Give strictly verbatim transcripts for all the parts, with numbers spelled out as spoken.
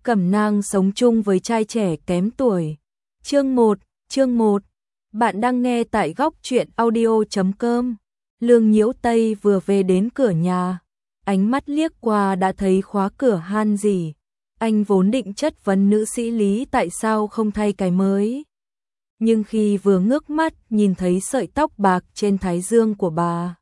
Cẩm nang sống chung với trai trẻ kém tuổi. Chương một, chương một. Bạn đang nghe tại góc truyện audio chấm com. Lương Nhiễu Tây vừa về đến cửa nhà, ánh mắt liếc qua đã thấy khóa cửa han gì. Anh vốn định chất vấn nữ sĩ Lý tại sao không thay cái mới. Nhưng khi vừa ngước mắt nhìn thấy sợi tóc bạc trên thái dương của bà,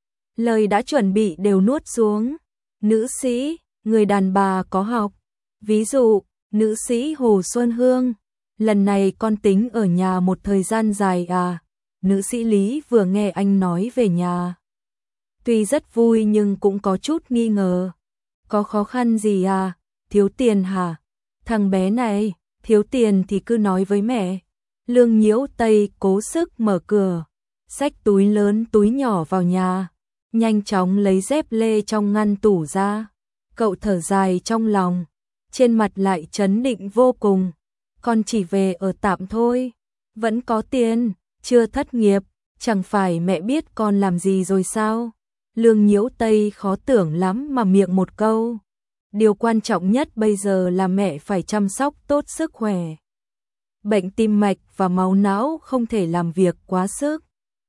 lời đã chuẩn bị đều nuốt xuống. Nữ sĩ, người đàn bà có học. Ví dụ, nữ sĩ Hồ Xuân Hương, lần này con tính ở nhà một thời gian dài à? Nữ sĩ Lý vừa nghe anh nói về nhà, tuy rất vui nhưng cũng có chút nghi ngờ. Có khó khăn gì à? Thiếu tiền hả? Thằng bé này, thiếu tiền thì cứ nói với mẹ. Lương Nhiễu Tây cố sức mở cửa, xách túi lớn túi nhỏ vào nhà, nhanh chóng lấy dép lê trong ngăn tủ ra. Cậu thở dài trong lòng, trên mặt lại trấn định vô cùng. Con chỉ về ở tạm thôi, vẫn có tiền, chưa thất nghiệp, chẳng phải mẹ biết con làm gì rồi sao? Lương Nhiễu Tây khó tưởng lắm mà miệng một câu. Điều quan trọng nhất bây giờ là mẹ phải chăm sóc tốt sức khỏe. Bệnh tim mạch và máu não không thể làm việc quá sức.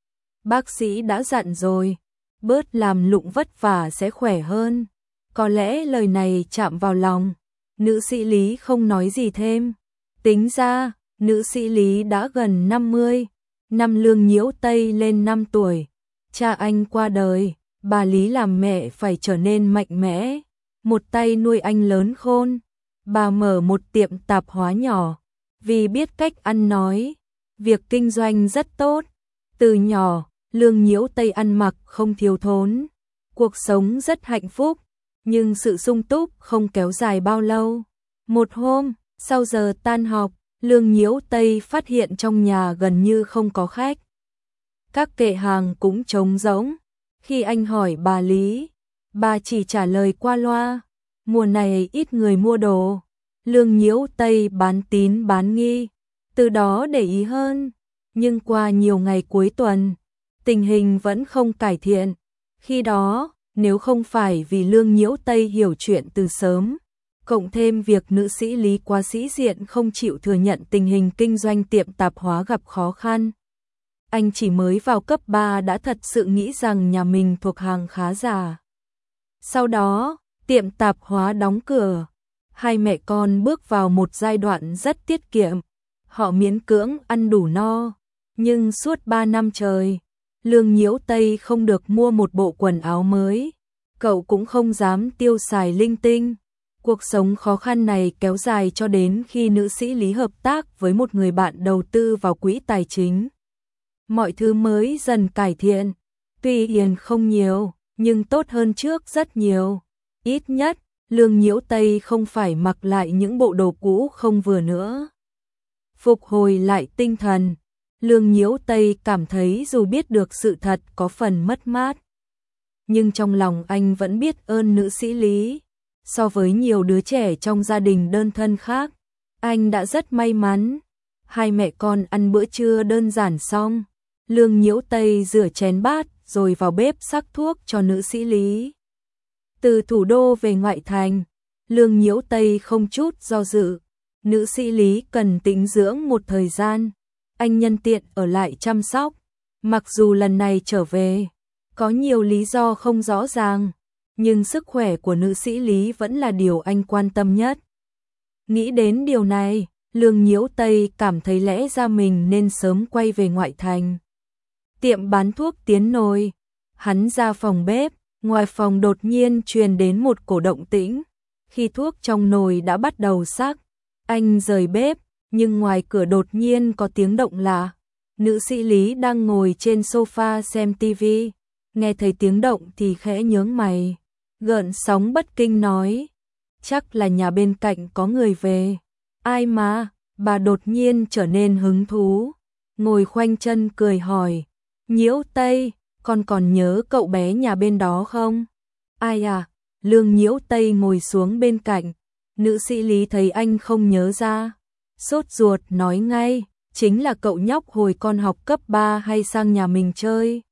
Bác sĩ đã dặn rồi, bớt làm lụng vất vả sẽ khỏe hơn. Có lẽ lời này chạm vào lòng. Nữ sĩ Lý không nói gì thêm. Tính ra, nữ sĩ Lý đã gần năm mươi, năm Lương Nhiễu Tây lên năm tuổi. Cha anh qua đời, bà Lý làm mẹ phải trở nên mạnh mẽ, một tay nuôi anh lớn khôn. Bà mở một tiệm tạp hóa nhỏ, vì biết cách ăn nói, việc kinh doanh rất tốt. Từ nhỏ, Lương Nhiễu Tây ăn mặc không thiếu thốn, cuộc sống rất hạnh phúc, nhưng sự sung túc không kéo dài bao lâu. Một hôm, sau giờ tan học, Lương Nhiễu Tây phát hiện trong nhà gần như không có khách. Các kệ hàng cũng trống rỗng. Khi anh hỏi bà Lý, bà chỉ trả lời qua loa, mùa này ít người mua đồ. Lương Nhiễu Tây bán tín bán nghi, từ đó để ý hơn. Nhưng qua nhiều ngày cuối tuần, tình hình vẫn không cải thiện. Khi đó, nếu không phải vì Lương Nhiễu Tây hiểu chuyện từ sớm, cộng thêm việc nữ sĩ Lý quá sĩ diện không chịu thừa nhận tình hình kinh doanh tiệm tạp hóa gặp khó khăn, anh chỉ mới vào cấp ba đã thật sự nghĩ rằng nhà mình thuộc hàng khá giả. Sau đó, tiệm tạp hóa đóng cửa, hai mẹ con bước vào một giai đoạn rất tiết kiệm. Họ miễn cưỡng ăn đủ no, nhưng suốt ba năm trời, Lương Nhiễu Tây không được mua một bộ quần áo mới, cậu cũng không dám tiêu xài linh tinh. Cuộc sống khó khăn này kéo dài cho đến khi nữ sĩ Lý hợp tác với một người bạn đầu tư vào quỹ tài chính. Mọi thứ mới dần cải thiện, tuy yên không nhiều, nhưng tốt hơn trước rất nhiều. Ít nhất, Lương Nhiễu Tây không phải mặc lại những bộ đồ cũ không vừa nữa. Phục hồi lại tinh thần, Lương Nhiễu Tây cảm thấy dù biết được sự thật có phần mất mát, nhưng trong lòng anh vẫn biết ơn nữ sĩ Lý. So với nhiều đứa trẻ trong gia đình đơn thân khác, anh đã rất may mắn. Hai mẹ con ăn bữa trưa đơn giản xong, Lương Nhiễu Tây rửa chén bát rồi vào bếp sắc thuốc cho nữ sĩ Lý. Từ thủ đô về ngoại thành, Lương Nhiễu Tây không chút do dự. Nữ sĩ Lý cần tĩnh dưỡng một thời gian, anh nhân tiện ở lại chăm sóc. Mặc dù lần này trở về, có nhiều lý do không rõ ràng, nhưng sức khỏe của nữ sĩ Lý vẫn là điều anh quan tâm nhất. Nghĩ đến điều này, Lương Nhiễu Tây cảm thấy lẽ ra mình nên sớm quay về ngoại thành. Tiệm bán thuốc Tiến Nồi, hắn ra phòng bếp, ngoài phòng đột nhiên truyền đến một cổ động tĩnh. Khi thuốc trong nồi đã bắt đầu sắc, anh rời bếp, nhưng ngoài cửa đột nhiên có tiếng động lạ. Nữ sĩ Lý đang ngồi trên sofa xem tivi, nghe thấy tiếng động thì khẽ nhướng mày, gợn sóng bất kinh nói, chắc là nhà bên cạnh có người về. Ai mà? Bà đột nhiên trở nên hứng thú, ngồi khoanh chân cười hỏi, Nhiễu Tây, con còn nhớ cậu bé nhà bên đó không? Ai à? Lương Nhiễu Tây ngồi xuống bên cạnh, nữ sĩ Lý thấy anh không nhớ ra, sốt ruột nói ngay, chính là cậu nhóc hồi con học cấp ba hay sang nhà mình chơi.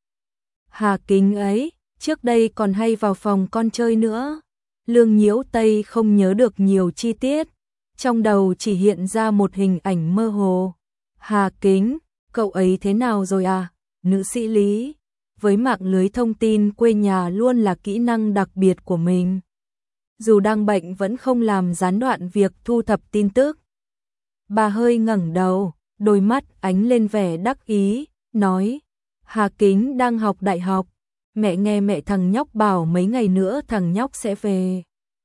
Hà Kính ấy, trước đây còn hay vào phòng con chơi nữa. Lương Nhiễu Tây không nhớ được nhiều chi tiết, Trong đầu chỉ hiện ra một hình ảnh mơ hồ. Hà Kính, cậu ấy thế nào rồi à? Nữ sĩ Lý, với mạng lưới thông tin quê nhà luôn là kỹ năng đặc biệt của mình. Dù đang bệnh vẫn không làm gián đoạn việc thu thập tin tức. Bà hơi ngẩng đầu, đôi mắt ánh lên vẻ đắc ý, nói, Hà Kính đang học đại học, mẹ nghe mẹ thằng nhóc bảo mấy ngày nữa thằng nhóc sẽ về.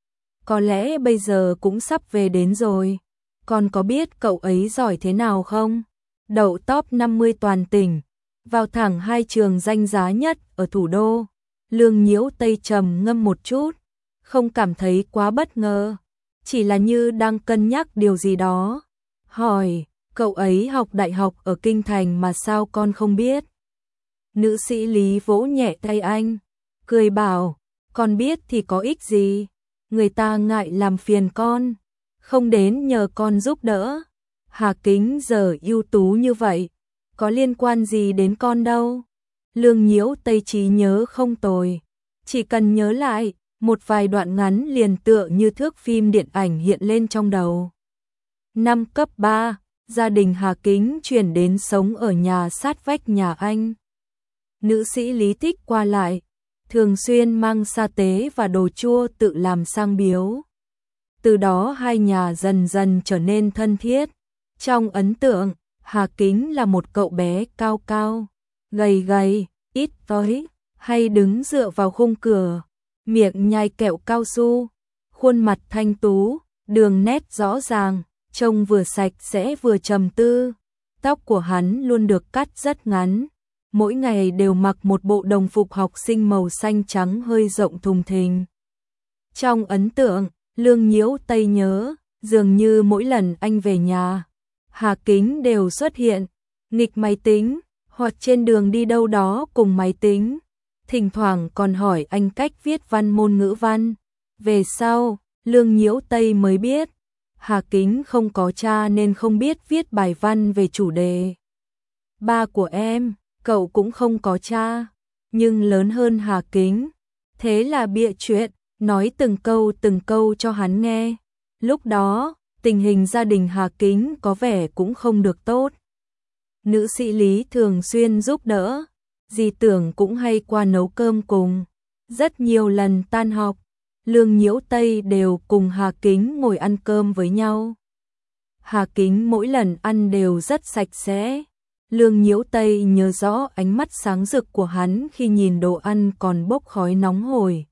Có lẽ bây giờ cũng sắp về đến rồi. Con có biết cậu ấy giỏi thế nào không? Đậu top năm mươi toàn tỉnh, vào thẳng hai trường danh giá nhất ở thủ đô. Lương Nhiễu Tây trầm ngâm một chút, không cảm thấy quá bất ngờ, chỉ là như đang cân nhắc điều gì đó. Hỏi, cậu ấy học đại học ở Kinh Thành mà sao con không biết? Nữ sĩ Lý vỗ nhẹ tay anh, cười bảo, con biết thì có ích gì, người ta ngại làm phiền con, không đến nhờ con giúp đỡ. Hà Kính giờ ưu tú như vậy, có liên quan gì đến con đâu. Lương Nhiễu Tây trí nhớ không tồi, chỉ cần nhớ lại, một vài đoạn ngắn liền tựa như thước phim điện ảnh hiện lên trong đầu. Năm cấp ba, gia đình Hà Kính chuyển đến sống ở nhà sát vách nhà anh. Nữ sĩ Lý thích qua lại, thường xuyên mang sa tế và đồ chua tự làm sang biếu. Từ đó hai nhà dần dần trở nên thân thiết. Trong ấn tượng, Hà Kính là một cậu bé cao cao, gầy gầy, ít tối, hay đứng dựa vào khung cửa, miệng nhai kẹo cao su, khuôn mặt thanh tú, đường nét rõ ràng, trông vừa sạch sẽ vừa trầm tư. Tóc của hắn luôn được cắt rất ngắn, mỗi ngày đều mặc một bộ đồng phục học sinh màu xanh trắng hơi rộng thùng thình. Trong ấn tượng, Lương Nhiễu Tây nhớ, dường như mỗi lần anh về nhà, Hà Kính đều xuất hiện, nghịch máy tính, hoặc trên đường đi đâu đó cùng máy tính. Thỉnh thoảng còn hỏi anh cách viết văn môn ngữ văn. Về sau, Lương Nhiễu Tây mới biết, Hà Kính không có cha nên không biết viết bài văn về chủ đề. Ba của em, cậu cũng không có cha, nhưng lớn hơn Hà Kính. Thế là bịa chuyện, nói từng câu từng câu cho hắn nghe. Lúc đó, tình hình gia đình Hà Kính có vẻ cũng không được tốt. Nữ sĩ Lý thường xuyên giúp đỡ, dì Tưởng cũng hay qua nấu cơm cùng. Rất nhiều lần tan học, Lương Nhiễu Tây đều cùng Hà Kính ngồi ăn cơm với nhau. Hà Kính mỗi lần ăn đều rất sạch sẽ. Lương Nhiễu Tây nhớ rõ ánh mắt sáng rực của hắn khi nhìn đồ ăn còn bốc khói nóng hổi.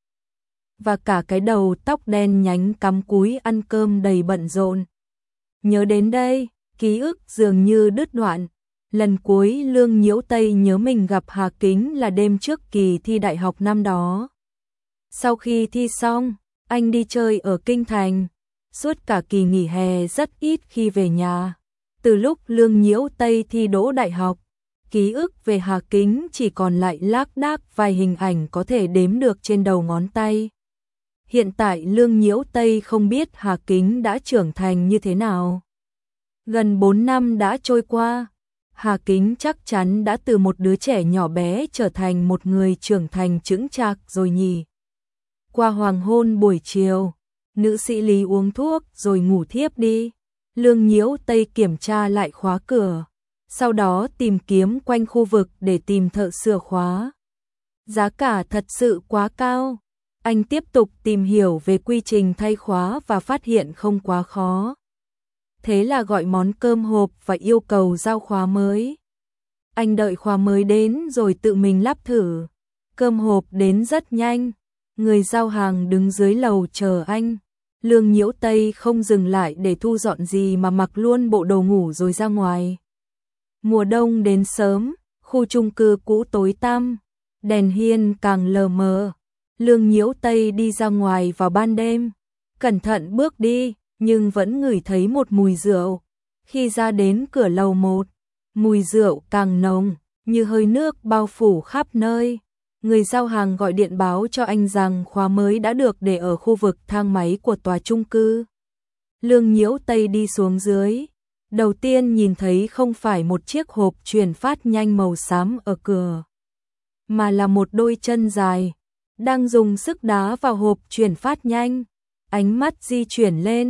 Và cả cái đầu tóc đen nhánh cắm cúi ăn cơm đầy bận rộn. Nhớ đến đây, ký ức dường như đứt đoạn. Lần cuối Lương Nhiễu Tây nhớ mình gặp Hà Kính là đêm trước kỳ thi đại học năm đó. Sau khi thi xong, anh đi chơi ở Kinh Thành. Suốt cả kỳ nghỉ hè rất ít khi về nhà. Từ lúc Lương Nhiễu Tây thi đỗ đại học, ký ức về Hà Kính chỉ còn lại lác đác vài hình ảnh có thể đếm được trên đầu ngón tay. Hiện tại Lương Nhiễu Tây không biết Hà Kính đã trưởng thành như thế nào. Gần bốn năm đã trôi qua, Hà Kính chắc chắn đã từ một đứa trẻ nhỏ bé trở thành một người trưởng thành chững chạc rồi nhỉ. Qua hoàng hôn buổi chiều, nữ sĩ Lý uống thuốc rồi ngủ thiếp đi. Lương Nhiễu Tây kiểm tra lại khóa cửa, sau đó tìm kiếm quanh khu vực để tìm thợ sửa khóa. Giá cả thật sự quá cao. Anh tiếp tục tìm hiểu về quy trình thay khóa và phát hiện không quá khó. Thế là gọi món cơm hộp và yêu cầu giao khóa mới. Anh đợi khóa mới đến rồi tự mình lắp thử. Cơm hộp đến rất nhanh, người giao hàng đứng dưới lầu chờ anh. Lương Nhiễu Tây không dừng lại để thu dọn gì mà mặc luôn bộ đồ ngủ rồi ra ngoài. Mùa đông đến sớm, khu chung cư cũ tối tăm, đèn hiên càng lờ mờ. Lương Nhiễu Tây đi ra ngoài vào ban đêm, cẩn thận bước đi, nhưng vẫn ngửi thấy một mùi rượu. Khi ra đến cửa lầu một, mùi rượu càng nồng, như hơi nước bao phủ khắp nơi. Người giao hàng gọi điện báo cho anh rằng khóa mới đã được để ở khu vực thang máy của tòa chung cư. Lương Nhiễu Tây đi xuống dưới. Đầu tiên nhìn thấy không phải một chiếc hộp chuyển phát nhanh màu xám ở cửa, mà là một đôi chân dài, đang dùng sức đá vào hộp chuyển phát nhanh. Ánh mắt di chuyển lên,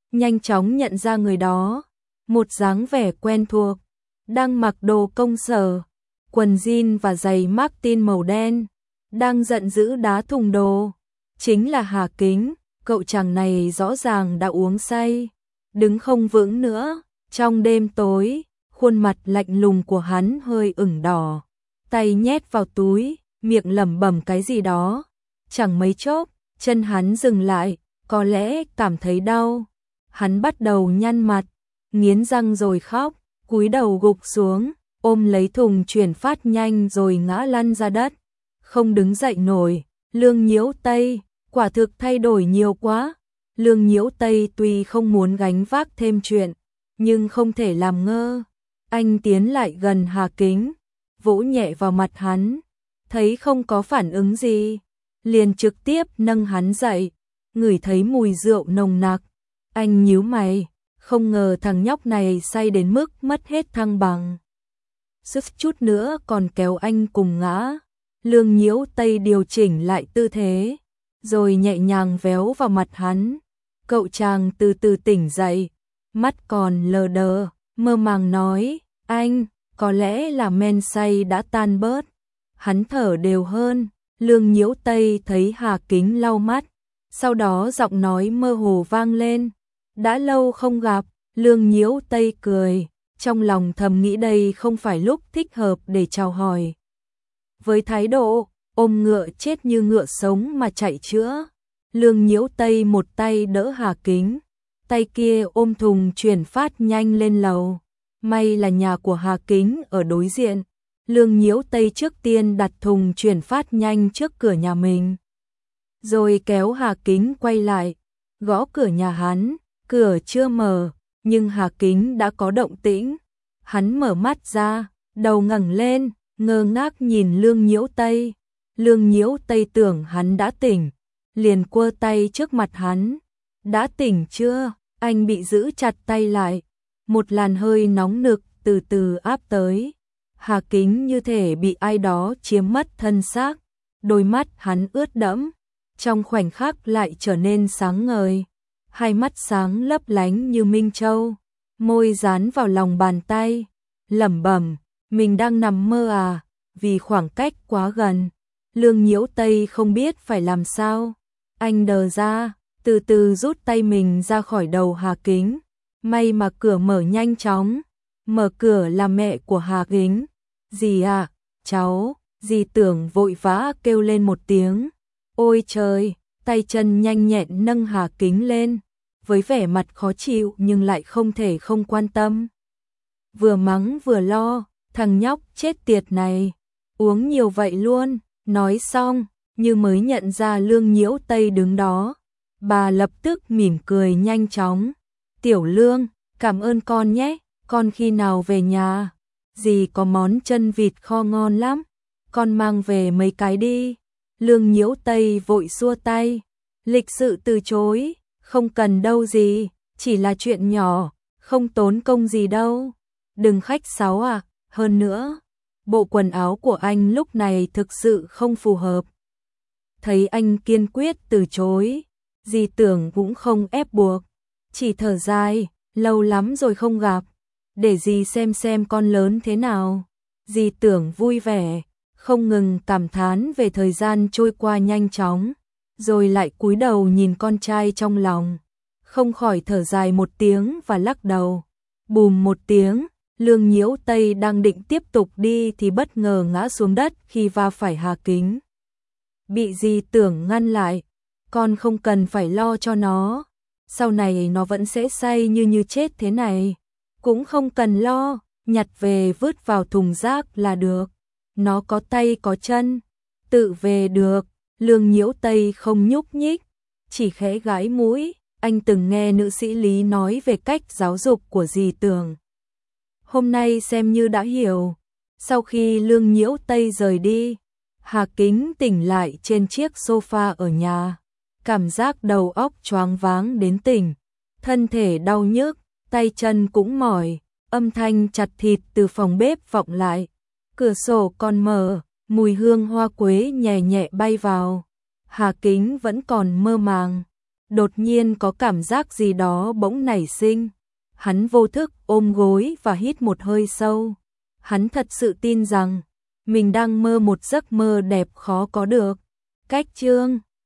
nhanh chóng nhận ra người đó, một dáng vẻ quen thuộc, đang mặc đồ công sở, quần jean và giày Martin màu đen, đang giận dữ đá thùng đồ. Chính là Hà Kính, cậu chàng này rõ ràng đã uống say, đứng không vững nữa. Trong đêm tối, khuôn mặt lạnh lùng của hắn hơi ửng đỏ, tay nhét vào túi, miệng lẩm bẩm cái gì đó. Chẳng mấy chốc, chân hắn dừng lại, có lẽ cảm thấy đau. Hắn bắt đầu nhăn mặt, nghiến răng rồi khóc, cúi đầu gục xuống, ôm lấy thùng chuyển phát nhanh rồi ngã lăn ra đất, không đứng dậy nổi. Lương Nhiễu Tây, quả thực thay đổi nhiều quá. Lương Nhiễu Tây tuy không muốn gánh vác thêm chuyện, nhưng không thể làm ngơ. Anh tiến lại gần Hà Kính, vỗ nhẹ vào mặt hắn, thấy không có phản ứng gì, liền trực tiếp nâng hắn dậy. Ngửi thấy mùi rượu nồng nặc, anh nhíu mày, không ngờ thằng nhóc này say đến mức mất hết thăng bằng. Sức chút nữa còn kéo anh cùng ngã. Lương Nhiễu Tây điều chỉnh lại tư thế, rồi nhẹ nhàng véo vào mặt hắn. Cậu chàng từ từ tỉnh dậy, mắt còn lờ đờ, mơ màng nói, anh, có lẽ là men say đã tan bớt. Hắn thở đều hơn. Lương Nhiễu Tây thấy Hà Kính lau mắt, sau đó giọng nói mơ hồ vang lên, đã lâu không gặp. Lương Nhiễu Tây cười, trong lòng thầm nghĩ đây không phải lúc thích hợp để chào hỏi. Với thái độ ôm ngựa chết như ngựa sống mà chạy chữa, Lương Nhiễu Tây một tay đỡ Hà Kính, tay kia ôm thùng chuyển phát nhanh lên lầu. May là nhà của Hà Kính ở đối diện. Lương Nhiễu Tây trước tiên đặt thùng chuyển phát nhanh trước cửa nhà mình, rồi kéo Hà Kính quay lại, gõ cửa nhà hắn. Cửa chưa mở, nhưng Hà Kính đã có động tĩnh. Hắn mở mắt ra, đầu ngẩng lên, ngơ ngác nhìn Lương Nhiễu Tây. Lương Nhiễu Tây tưởng hắn đã tỉnh, liền quơ tay trước mặt hắn. Đã tỉnh chưa? Anh bị giữ chặt tay lại. Một làn hơi nóng nực từ từ áp tới. Hà Kính như thể bị ai đó chiếm mất thân xác, đôi mắt hắn ướt đẫm, trong khoảnh khắc lại trở nên sáng ngời, hai mắt sáng lấp lánh như minh châu, môi dán vào lòng bàn tay, lẩm bẩm, mình đang nằm mơ à, vì khoảng cách quá gần. Lương Nhiễu Tây không biết phải làm sao, anh đờ ra, từ từ rút tay mình ra khỏi đầu Hà Kính, may mà cửa mở nhanh chóng. Mở cửa là mẹ của Hà Kính. Dì à, cháu. Dì Tưởng vội vã kêu lên một tiếng. Ôi trời, tay chân nhanh nhẹn nâng Hà Kính lên, với vẻ mặt khó chịu nhưng lại không thể không quan tâm. Vừa mắng vừa lo, thằng nhóc chết tiệt này, uống nhiều vậy luôn. Nói xong, như mới nhận ra Lương Nhiễu Tây đứng đó, bà lập tức mỉm cười nhanh chóng. Tiểu Lương, cảm ơn con nhé. Con khi nào về nhà? Dì có món chân vịt kho ngon lắm, con mang về mấy cái đi. Lương Nhiễu Tây vội xua tay, lịch sự từ chối, không cần đâu dì, chỉ là chuyện nhỏ, không tốn công gì đâu. Đừng khách sáo à, hơn nữa, bộ quần áo của anh lúc này thực sự không phù hợp. Thấy anh kiên quyết từ chối, dì Tưởng cũng không ép buộc, chỉ thở dài, lâu lắm rồi không gặp, để dì xem xem con lớn thế nào. Dì Tưởng vui vẻ, không ngừng cảm thán về thời gian trôi qua nhanh chóng, rồi lại cúi đầu nhìn con trai trong lòng, không khỏi thở dài một tiếng và lắc đầu. Bùm một tiếng, Lương Nhiễu Tây đang định tiếp tục đi thì bất ngờ ngã xuống đất khi va phải Hà Kính. Bị dì Tưởng ngăn lại, con không cần phải lo cho nó, sau này nó vẫn sẽ say như như chết thế này, cũng không cần lo, nhặt về vứt vào thùng rác là được, nó có tay có chân, tự về được. Lương Nhiễu Tây không nhúc nhích, chỉ khẽ gãi mũi, anh từng nghe nữ sĩ Lý nói về cách giáo dục của dì Tưởng. Hôm nay xem như đã hiểu. Sau khi Lương Nhiễu Tây rời đi, Hà Kính tỉnh lại trên chiếc sofa ở nhà, cảm giác đầu óc choáng váng đến tỉnh, thân thể đau nhức, tay chân cũng mỏi, âm thanh chặt thịt từ phòng bếp vọng lại, cửa sổ còn mở, mùi hương hoa quế nhẹ nhẹ bay vào. Hà Kính vẫn còn mơ màng, Đột nhiên có cảm giác gì đó bỗng nảy sinh. Hắn vô thức ôm gối và hít một hơi sâu. Hắn thật sự tin rằng mình đang mơ một giấc mơ đẹp khó có được. Cách chương